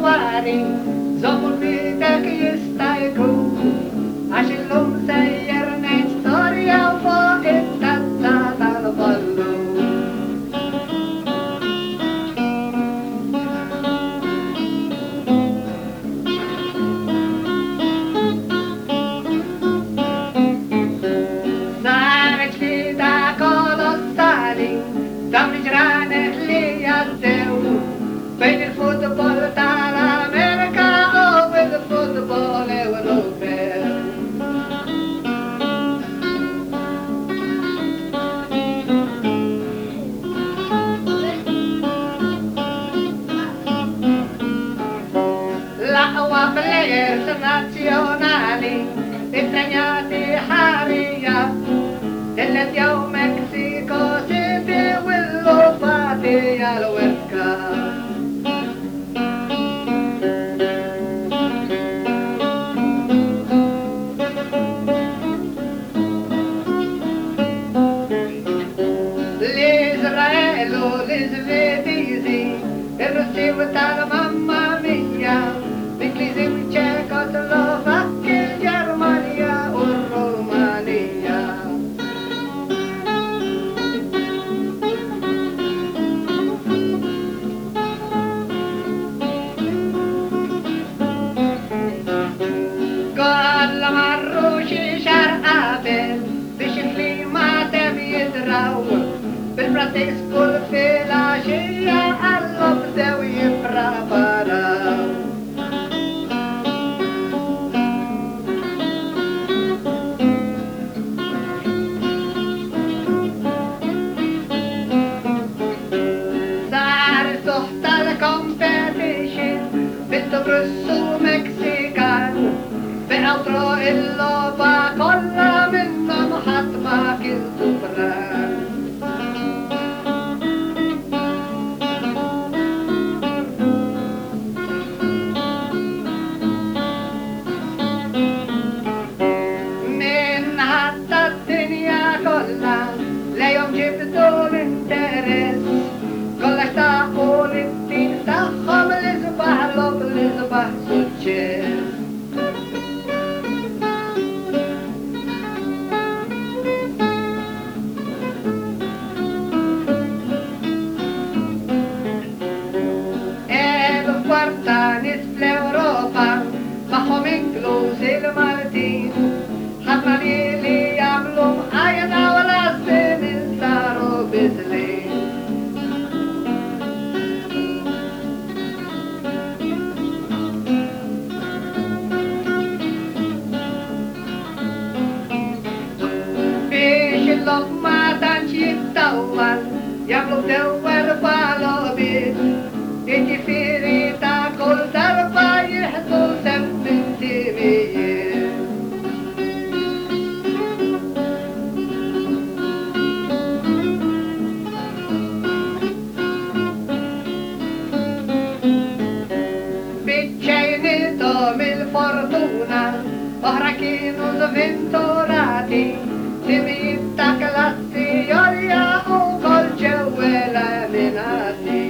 الطواري زمر بيدك يستيقظ عشلهم سيرنا ستوريا فوق التتات البلو صارت لي دا كولوسالي دم جرانه لي يدو بين الفوتبول تاع امريكا والفوتبول الاوروبي l'acqua players nazionali impegnati حاليا دلت يوم مكسيكو سيتي واللوفاتي الويسكا l'Israel l'Svedisi الروسي والماما ميا الانجليزي والتشيكوسلوفاكيا جرمانيا والرومانيا قال مروشي شرقابل بشكلي ما تبي يدراور بالبراتيسكو الفلاشية اللبزة ويبرابراو صار تحت الكومبيتيشن بالتبرس ومكسيكان بأطرق اللوبة كلها منهم حتما كنتو بران ليوم جبتوا الانترس كل اشتاقوا للدين تاعهم لصباح لوب لصباح سوتشيس الكوارتانيس في اوروبا معهم انكلوز المالدين حرماني اللي يعملوا عينا ولا سنين صاروا بسلين بيش اللقمة تنش يتطول يعملوا دور بالوبيت يجي في ريتا كل ضربة يحطوا سمن تبيين fortuna, ohrachino sventurati, si vita classi oria o col ceuela menati.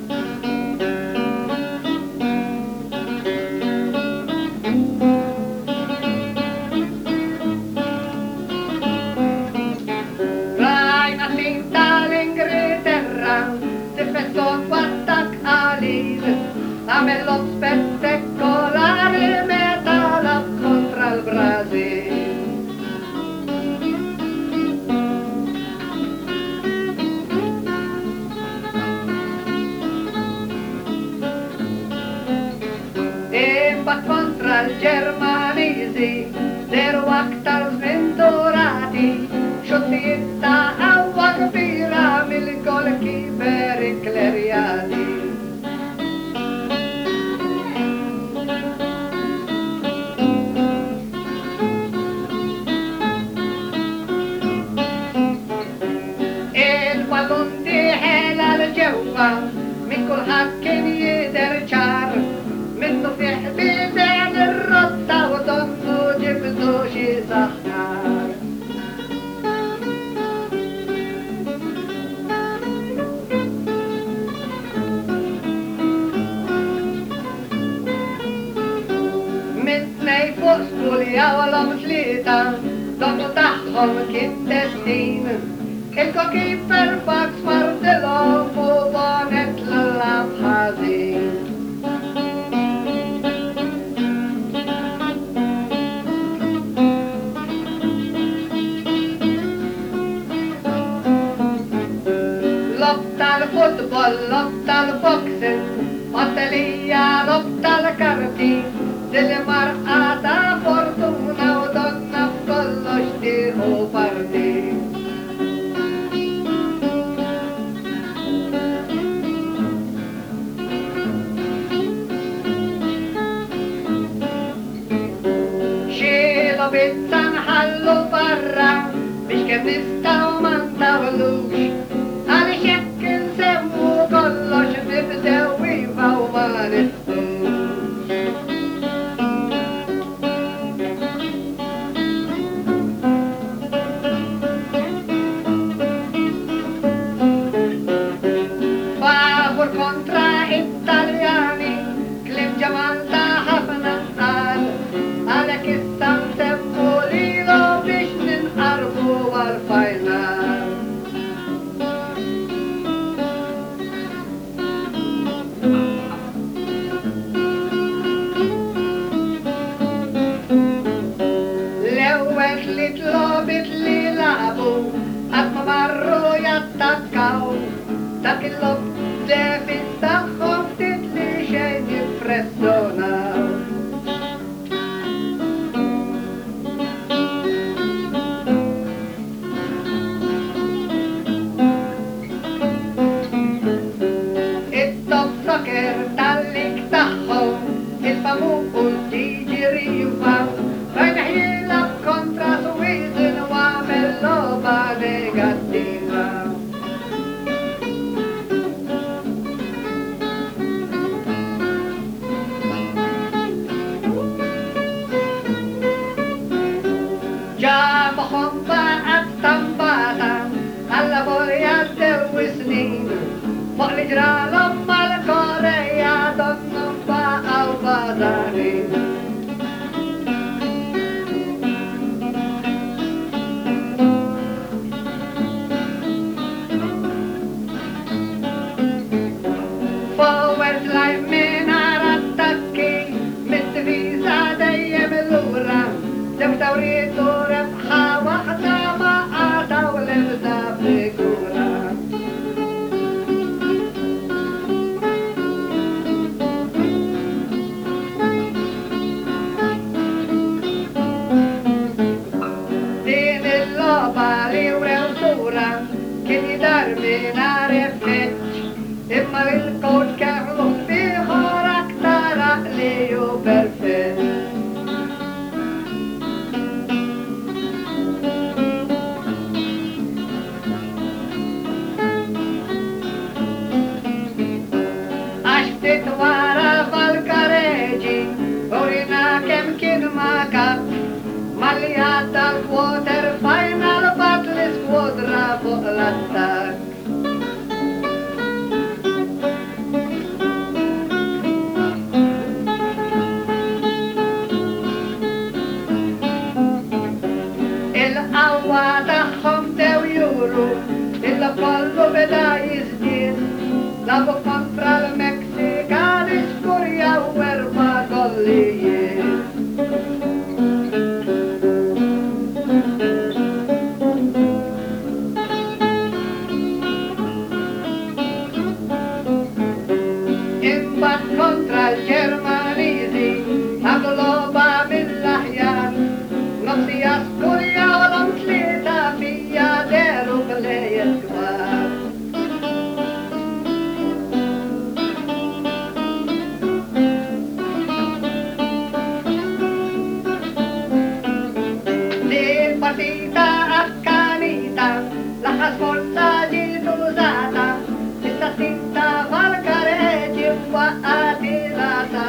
Raina finta l'Inghilterra, si fessò quattac alil, a me lo spettacolare metà contra il Brasile. E va contra il Germanisi, zero actar sventurati, sciottita a Wagbira, mil gol keeper cleriati. من كل حكين يدرجار منه في حبيب عن الرطة وضمه جبته شي سحنار fuq skulja għalhom tlieta, domu tagħhom kien destin. Il-goalkeeper Bugs Martellov u Bonnet l-lab ħażin. Lob tal-futbol, lob tal-boxing, Ottelija lob tal-karti, Dili marqa ta' fortuna u donna f'kollox tieħu parti. Xi lobizza nħallu barra biex kemm nistgħu ma ntawlux, għaliex jekk insemmu kollox nibdew iva u ma nistgħux. Kontra Italjani, klim ġamal ta' ħafna qal, għalhekk issa nsemmu lilu biex ninqarbu għall-final. L-ewwel tliet logħbiet li labu qatt ma marru jattakkaw, dak il-lob defis tagħhom ftit li xejn jimpressjonaw. It-top soccer tal-lig tagħhom il-famuq tiġi riva, rajna jilgħab kontra Sweden u għamel logħba negattiva. ġabuħom baqat tambata għalla bolja dew snin, fuq li ġralhom mal-Korea donnhom baqgħu bażarin. Forward line mingħajr attakki, mid-difiża dejjem lura, dew tawrietu rebħa waħda ma għataw l-ebda figura. Din il-logħba li wrew sura kien jidher mingħajr effett, imma l-coach kellu ieħor aktar għaqli u perfett. Wara Valcareggi, urina kemm kien ma kap, malli għadda l-quarter final bat l-iskwodra fuq l-attak. Il-qawwa tagħhom dew juru, il-kollu beda jiżdied, labu kontra l-Meksikani skurjaw 4 gollijiet. Imbagħad kontra l-Ġermaniżi għamlu logħba mill-aħjar, nofsija skurjaw l-om tlieta fija deru b'lejjed kbar. Partita accanita, laħas forza ġiet użata, issa tinta Valcareggi waqqati la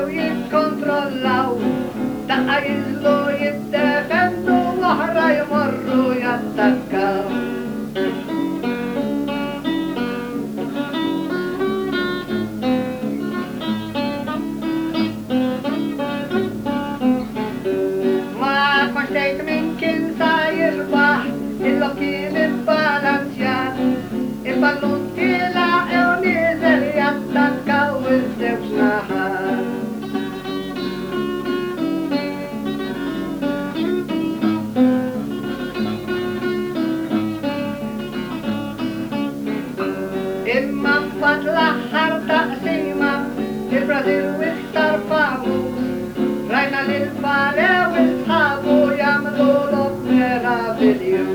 u jikkontrollaw, daqqa jizlu jiddefendu, oħra jmorru jattakkaw. Xtejt minn kien sa jirbaħ, illu kien imbalansjat, il-ballun tila u nizel jattakkaw iż-żewġ naħat. Imma mbagħad l-aħħar taqsima, il-Brażil iktar famuż, rajna lil-Pale u sħabu jagħmlu l-opera video.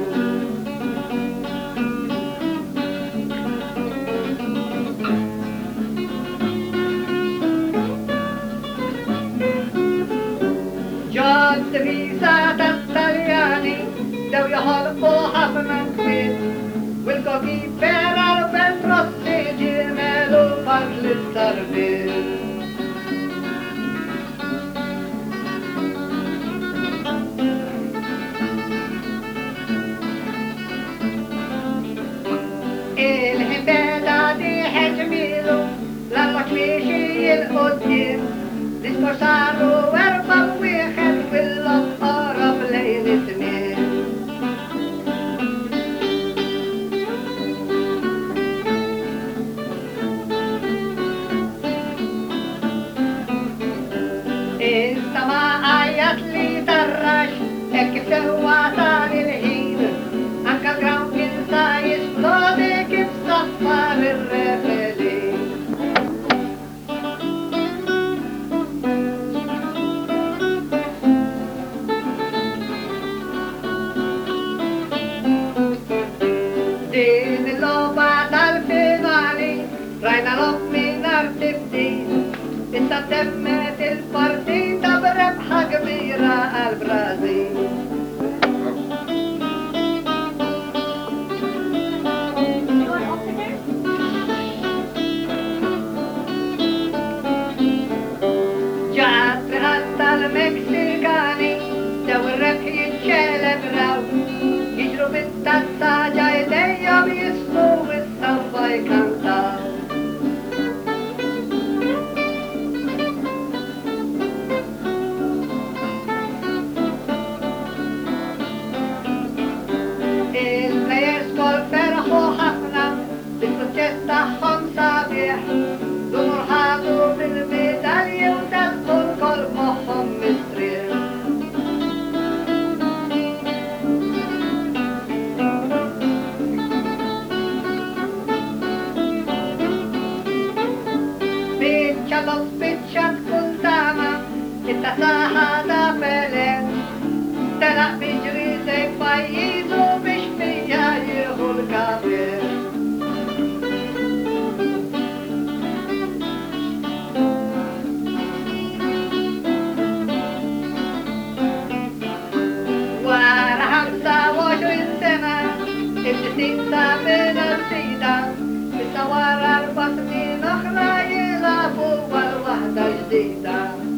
Ġod divisa tat-Taljani dew joħolqu ħafna nkwiet, u l-goalkeeper Albert Rossi ġiemelu far l-istarbit. Il-ħibeda diħe ġmilu, l-alla kmiexi il-qoddim, disko saru 4-1 fil-loqora b'lejl it-tmien. Issa ma għajat li tarrax, kif sewwa tal il-ħin, anka l-ground kien sa jisplodi kif saffar ir-refeli. Din il-logħba tal-finali rajna lob mingħajr tibdil, issa temmet il-partita b'rebħa kbira għall-Brażil. Tal-Meksikani dew ir-rebħ jiċċelebraw, jiġru bit-tazza ġajdejhom jismu is-sawwa jkantaw. Il-plejers kol ferħu ħafna bis-suċċess tagħhom sabiħ, dumur ħadu bil-medalji u dalqu l-kol moħħhom mistrieħ. Biċċa biċċat kull tama, it-tasaħa ta' Pelé, telaq biġri lejn pajjiżu biex fija jieħu l-kaber. Wara 25 sena, ibtisim sa' min-arsida, issa wara 4 snin oħra jilabu għal waħda ġdida.